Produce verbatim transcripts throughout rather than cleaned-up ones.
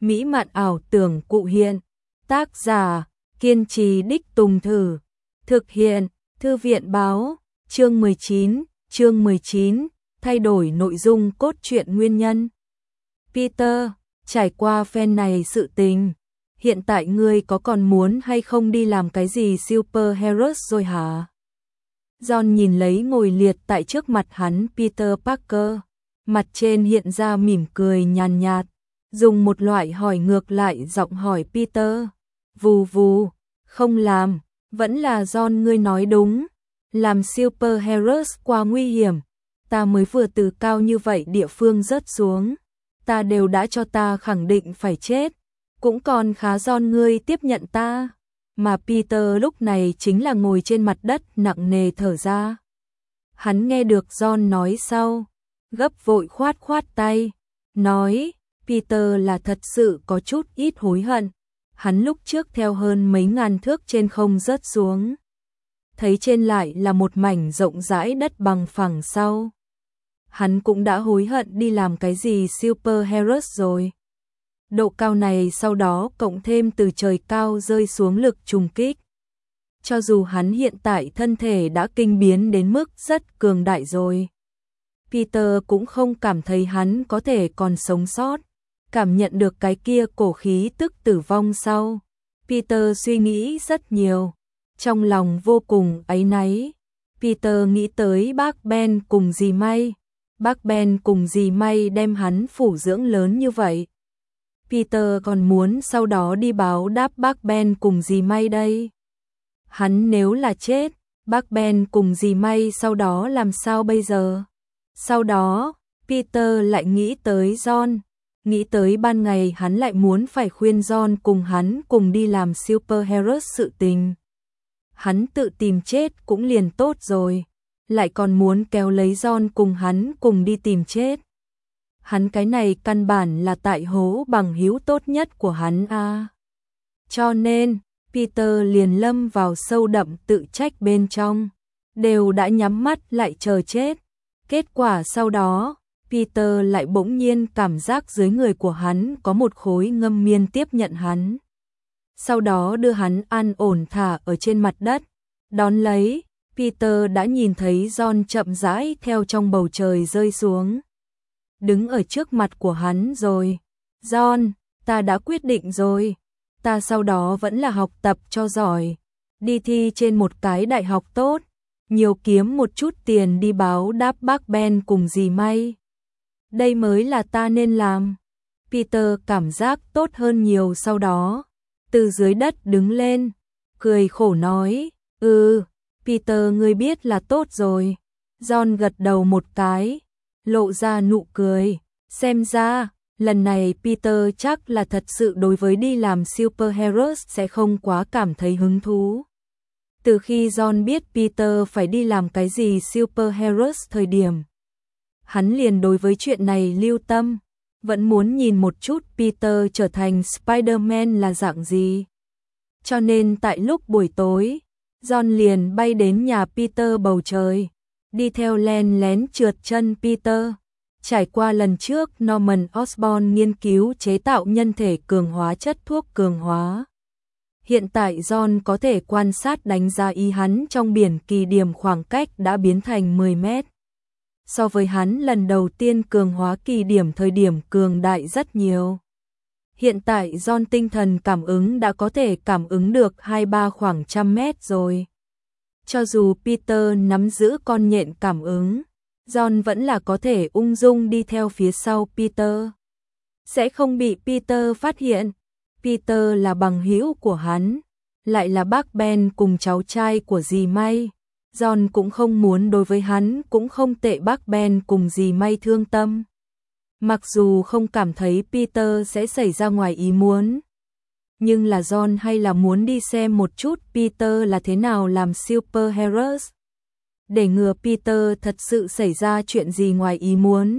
mỹ mạn ảo tưởng cụ hiện. Tác giả, kiên trì đích tùng thử. Thực hiện, Thư viện báo, chương mười chín, chương mười chín, thay đổi nội dung cốt truyện nguyên nhân. Peter, trải qua phen này sự tình, hiện tại ngươi có còn muốn hay không đi làm cái gì superheroes rồi hả? John nhìn lấy ngồi liệt tại trước mặt hắn Peter Parker, mặt trên hiện ra mỉm cười nhàn nhạt, dùng một loại hỏi ngược lại giọng hỏi Peter. Vù vù, không làm, vẫn là John ngươi nói đúng, làm superheroes quá nguy hiểm, ta mới vừa từ cao như vậy địa phương rớt xuống, ta đều đã cho ta khẳng định phải chết, cũng còn khá John ngươi tiếp nhận ta. Mà Peter lúc này chính là ngồi trên mặt đất nặng nề thở ra. Hắn nghe được John nói sau, gấp vội khoát khoát tay, nói, Peter là thật sự có chút ít hối hận. Hắn lúc trước theo hơn mấy ngàn thước trên không rớt xuống, thấy trên lại là một mảnh rộng rãi đất bằng phẳng sau. Hắn cũng đã hối hận đi làm cái gì superheroes rồi. Độ cao này sau đó cộng thêm từ trời cao rơi xuống lực trùng kích. Cho dù hắn hiện tại thân thể đã kinh biến đến mức rất cường đại rồi, Peter cũng không cảm thấy hắn có thể còn sống sót. Cảm nhận được cái kia cổ khí tức tử vong sau, Peter suy nghĩ rất nhiều, trong lòng vô cùng áy náy. Peter nghĩ tới bác Ben cùng dì May, bác Ben cùng dì May đem hắn phủ dưỡng lớn như vậy. Peter còn muốn sau đó đi báo đáp bác Ben cùng dì May đây. Hắn nếu là chết, bác Ben cùng dì May sau đó làm sao bây giờ? Sau đó, Peter lại nghĩ tới John. Nghĩ tới ban ngày hắn lại muốn phải khuyên John cùng hắn cùng đi làm superheroes sự tình. Hắn tự tìm chết cũng liền tốt rồi, lại còn muốn kéo lấy John cùng hắn cùng đi tìm chết. Hắn cái này căn bản là tại hố bằng hữu tốt nhất của hắn a. À. Cho nên, Peter liền lâm vào sâu đậm tự trách bên trong, đều đã nhắm mắt lại chờ chết. Kết quả sau đó, Peter lại bỗng nhiên cảm giác dưới người của hắn có một khối ngâm miên tiếp nhận hắn. Sau đó đưa hắn an ổn thả ở trên mặt đất. Đón lấy, Peter đã nhìn thấy John chậm rãi theo trong bầu trời rơi xuống. Đứng ở trước mặt của hắn rồi. John, ta đã quyết định rồi. Ta sau đó vẫn là học tập cho giỏi. Đi thi trên một cái đại học tốt. Nhiều kiếm một chút tiền đi báo đáp bác Ben cùng dì May. Đây mới là ta nên làm. Peter cảm giác tốt hơn nhiều sau đó. Từ dưới đất đứng lên, cười khổ nói, ừ, Peter ngươi biết là tốt rồi. John gật đầu một cái, lộ ra nụ cười. Xem ra, lần này Peter chắc là thật sự đối với đi làm superheroes sẽ không quá cảm thấy hứng thú. Từ khi John biết Peter phải đi làm cái gì superheroes thời điểm, hắn liền đối với chuyện này lưu tâm, vẫn muốn nhìn một chút Peter trở thành Spider-Man là dạng gì. Cho nên tại lúc buổi tối, John liền bay đến nhà Peter bầu trời, đi theo len lén trượt chân Peter. Trải qua lần trước Norman Osborn nghiên cứu chế tạo nhân thể cường hóa chất thuốc cường hóa. Hiện tại John có thể quan sát đánh giá ý hắn trong biển kỳ điểm khoảng cách đã biến thành mười mét. So với hắn lần đầu tiên cường hóa kỳ điểm thời điểm cường đại rất nhiều. Hiện tại John tinh thần cảm ứng đã có thể cảm ứng được hai ba khoảng trăm mét rồi. Cho dù Peter nắm giữ con nhện cảm ứng, John vẫn là có thể ung dung đi theo phía sau Peter. Sẽ không bị Peter phát hiện. Peter là bằng hữu của hắn, lại là bác Ben cùng cháu trai của dì May. John cũng không muốn đối với hắn cũng không tệ bác Ben cùng dì May thương tâm. Mặc dù không cảm thấy Peter sẽ xảy ra ngoài ý muốn, nhưng là John hay là muốn đi xem một chút Peter là thế nào làm superheroes. Để ngừa Peter thật sự xảy ra chuyện gì ngoài ý muốn.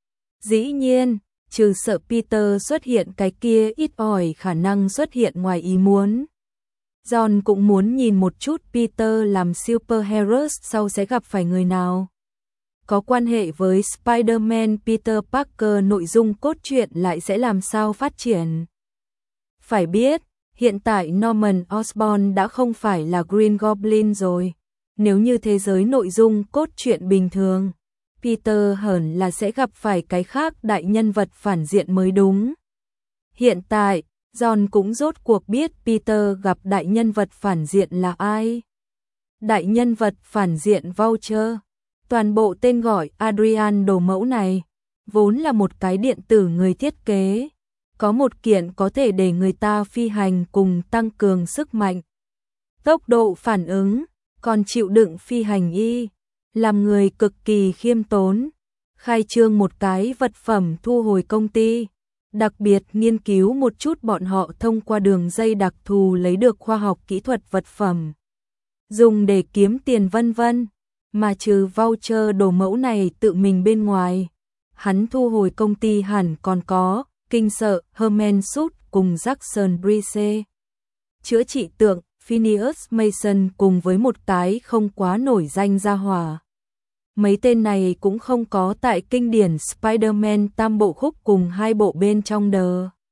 Dĩ nhiên, trừ sợ Peter xuất hiện cái kia ít ỏi khả năng xuất hiện ngoài ý muốn. John cũng muốn nhìn một chút Peter làm superheroes sau sẽ gặp phải người nào. Có quan hệ với Spider-Man Peter Parker nội dung cốt truyện lại sẽ làm sao phát triển. Phải biết, hiện tại Norman Osborn đã không phải là Green Goblin rồi. Nếu như thế giới nội dung cốt truyện bình thường, Peter hẳn là sẽ gặp phải cái khác đại nhân vật phản diện mới đúng. Hiện tại, John cũng rốt cuộc biết Peter gặp đại nhân vật phản diện là ai. Đại nhân vật phản diện Vulture. Toàn bộ tên gọi Adrian đồ mẫu này, vốn là một cái điện tử người thiết kế. Có một kiện có thể để người ta phi hành cùng tăng cường sức mạnh, tốc độ phản ứng, còn chịu đựng phi hành y. Làm người cực kỳ khiêm tốn. Khai trương một cái vật phẩm thu hồi công ty. Đặc biệt nghiên cứu một chút bọn họ thông qua đường dây đặc thù lấy được khoa học kỹ thuật vật phẩm, dùng để kiếm tiền vân vân. Mà trừ voucher đồ mẫu này tự mình bên ngoài, hắn thu hồi công ty hẳn còn có kinh sợ Herman Sud cùng Jackson Brice, chữa trị tượng Phineas Mason cùng với một cái không quá nổi danh gia hỏa. Mấy tên này cũng không có tại kinh điển Spider-Man tam bộ khúc cùng hai bộ bên trong The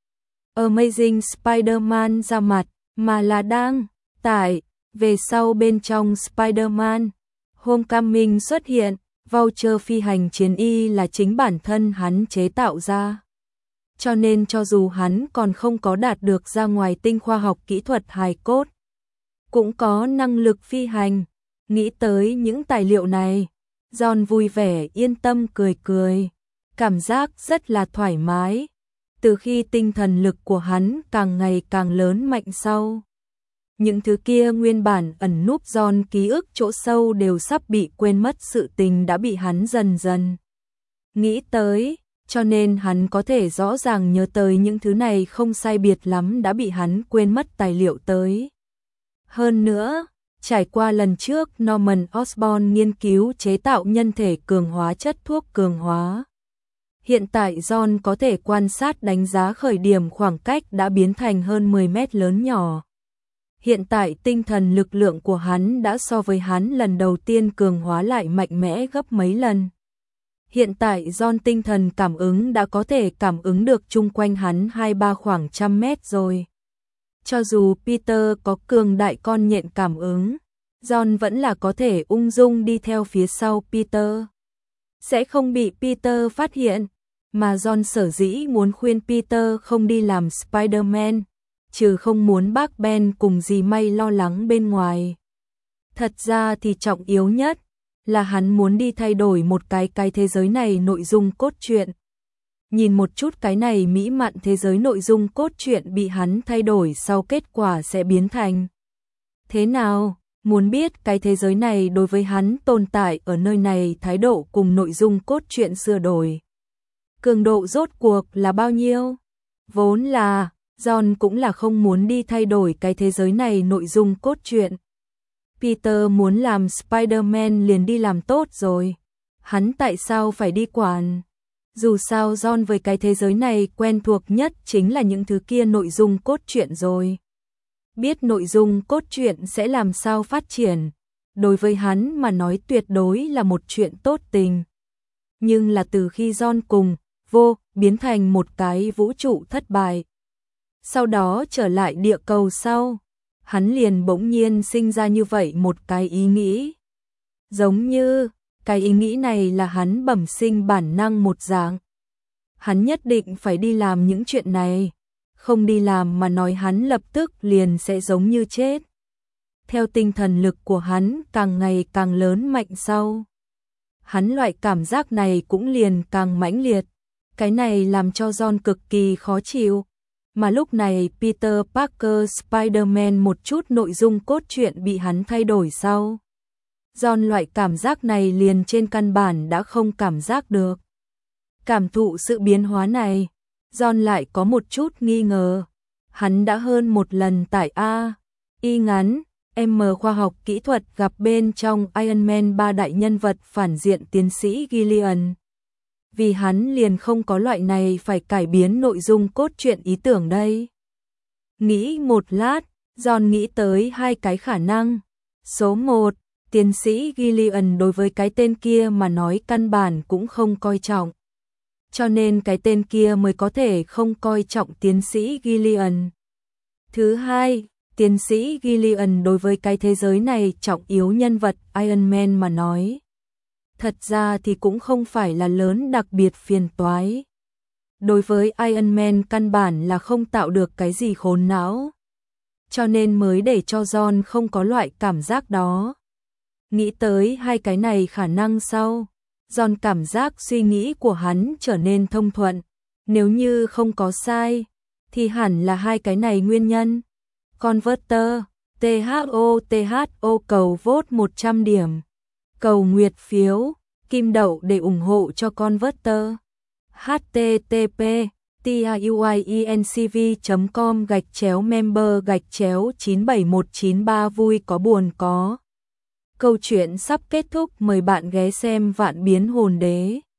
Amazing Spider-Man ra mặt, mà là đang tại về sau bên trong Spider-Man Homecoming xuất hiện. Vulture phi hành chiến y là chính bản thân hắn chế tạo ra. Cho nên cho dù hắn còn không có đạt được ra ngoài tinh khoa học kỹ thuật hài cốt, cũng có năng lực phi hành. Nghĩ tới những tài liệu này, John vui vẻ yên tâm cười cười, cảm giác rất là thoải mái. Từ khi tinh thần lực của hắn càng ngày càng lớn mạnh sau, những thứ kia nguyên bản ẩn núp John ký ức chỗ sâu đều sắp bị quên mất, sự tình đã bị hắn dần dần nghĩ tới, cho nên hắn có thể rõ ràng nhớ tới những thứ này không sai biệt lắm đã bị hắn quên mất tài liệu tới. Hơn nữa, trải qua lần trước Norman Osborn nghiên cứu chế tạo nhân thể cường hóa chất thuốc cường hóa, hiện tại John có thể quan sát đánh giá khởi điểm khoảng cách đã biến thành hơn mười mét lớn nhỏ. Hiện tại tinh thần lực lượng của hắn đã so với hắn lần đầu tiên cường hóa lại mạnh mẽ gấp mấy lần. Hiện tại John tinh thần cảm ứng đã có thể cảm ứng được chung quanh hắn hai ba khoảng trăm mét rồi. Cho dù Peter có cường đại con nhện cảm ứng, John vẫn là có thể ung dung đi theo phía sau Peter. Sẽ không bị Peter phát hiện, mà John sở dĩ muốn khuyên Peter không đi làm Spider-Man, trừ không muốn bác Ben cùng dì May lo lắng bên ngoài. Thật ra thì trọng yếu nhất là hắn muốn đi thay đổi một cái cái thế giới này nội dung cốt truyện. Nhìn một chút cái này mỹ mặn thế giới nội dung cốt truyện bị hắn thay đổi sau kết quả sẽ biến thành thế nào? Muốn biết cái thế giới này đối với hắn tồn tại ở nơi này thái độ cùng nội dung cốt truyện sửa đổi, cường độ rốt cuộc là bao nhiêu? Vốn là John cũng là không muốn đi thay đổi cái thế giới này nội dung cốt truyện. Peter muốn làm Spider-Man liền đi làm tốt rồi. Hắn tại sao phải đi quản? Dù sao John với cái thế giới này quen thuộc nhất chính là những thứ kia nội dung cốt truyện rồi. Biết nội dung cốt truyện sẽ làm sao phát triển, đối với hắn mà nói tuyệt đối là một chuyện tốt tình. Nhưng là từ khi John cùng vô biến thành một cái vũ trụ thất bại, sau đó trở lại địa cầu sau, hắn liền bỗng nhiên sinh ra như vậy một cái ý nghĩ. Giống như, cái ý nghĩ này là hắn bẩm sinh bản năng một dạng. Hắn nhất định phải đi làm những chuyện này, không đi làm mà nói hắn lập tức liền sẽ giống như chết. Theo tinh thần lực của hắn càng ngày càng lớn mạnh sau, hắn loại cảm giác này cũng liền càng mãnh liệt. Cái này làm cho John cực kỳ khó chịu. Mà lúc này Peter Parker Spider-Man một chút nội dung cốt truyện bị hắn thay đổi sau, John loại cảm giác này liền trên căn bản đã không cảm giác được. Cảm thụ sự biến hóa này, John lại có một chút nghi ngờ. Hắn đã hơn một lần tải A, Y ngắn, M khoa học kỹ thuật gặp bên trong Iron Man ba đại nhân vật phản diện tiến sĩ Gillian. Vì hắn liền không có loại này phải cải biến nội dung cốt truyện ý tưởng đây. Nghĩ một lát, John nghĩ tới hai cái khả năng. Số một, tiến sĩ Gillian đối với cái tên kia mà nói căn bản cũng không coi trọng. Cho nên cái tên kia mới có thể không coi trọng tiến sĩ Gillian. Thứ hai, tiến sĩ Gillian đối với cái thế giới này trọng yếu nhân vật Iron Man mà nói. Thật ra thì cũng không phải là lớn đặc biệt phiền toái. Đối với Iron Man căn bản là không tạo được cái gì khốn não. Cho nên mới để cho John không có loại cảm giác đó. Nghĩ tới hai cái này khả năng sau, John cảm giác suy nghĩ của hắn trở nên thông thuận. Nếu như không có sai, thì hẳn là hai cái này nguyên nhân. Converter, tê hát o tê hát o cầu vote một trăm điểm. Cầu nguyệt phiếu, kim đậu để ủng hộ cho Converter. http tiuiencv chấm com gạch chéo member gạch chéo chín bảy một chín ba vui có buồn có. Câu chuyện sắp kết thúc, mời bạn ghé xem Vạn Biến Hồn Đế.